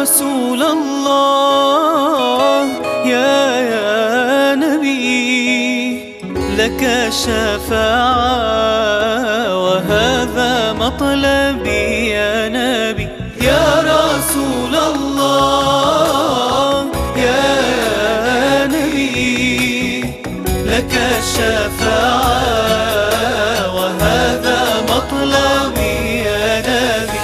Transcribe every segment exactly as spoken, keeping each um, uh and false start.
رسول الله يا يا نبي، لك الشفاعة وهذا مطلبي يا نبي. يا رسول الله يا يا نبي، لك الشفاعة وهذا مطلبي يا نبي.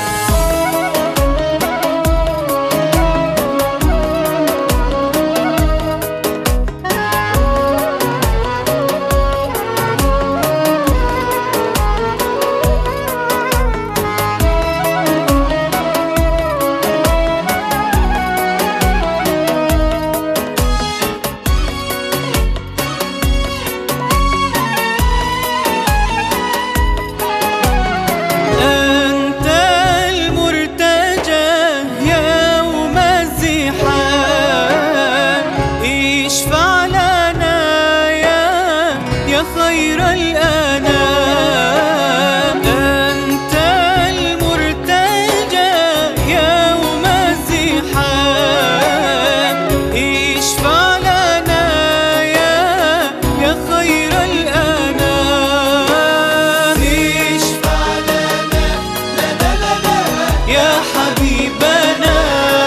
خير الأنام أنت المرتجى يوم الزحام، اشفع لنا يا يا خير الأنام. اشفع لنا لنا لنا يا حبيبنا،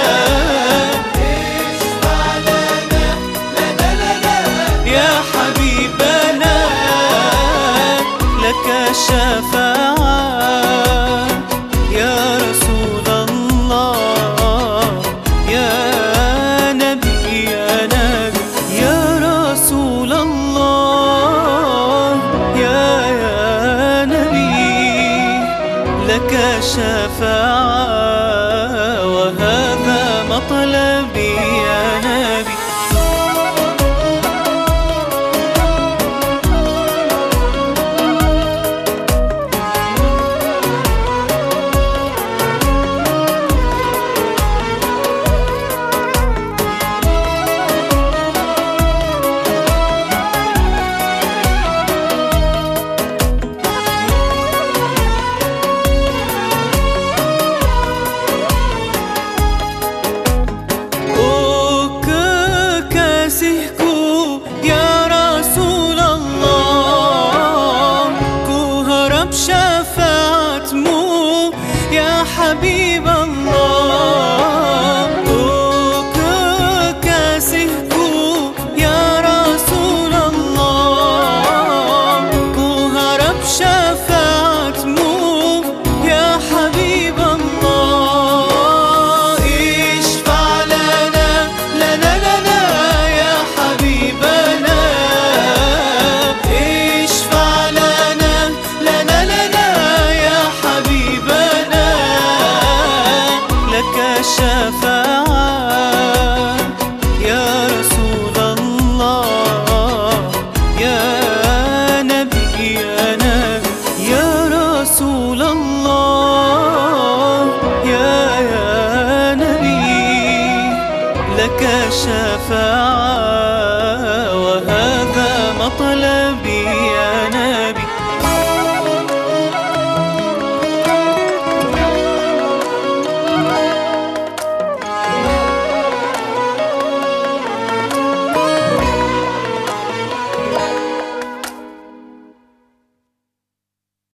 اشفع لنا لنا لنا يا حبيبنا، لك الشفاعة يا رسول الله يا نبي يا نبي. يا رسول الله يا يا نبي، لك الشفاعة وهذا مطلبي يا نبي. يا رسول الله ku harap syafaatmu ya Habib Allah. Oh kekasihku ya Rasul Allah, ku harap syafaatmu ya Habib Allah. Ishfa' lana lana lana ya Habibana, اشفع لنا لنا لنا يا حبيبنا، لك الشفاعة يا رسول الله يا نبي يا نبي. يا رسول الله يا يا نبي، لك الشفاعة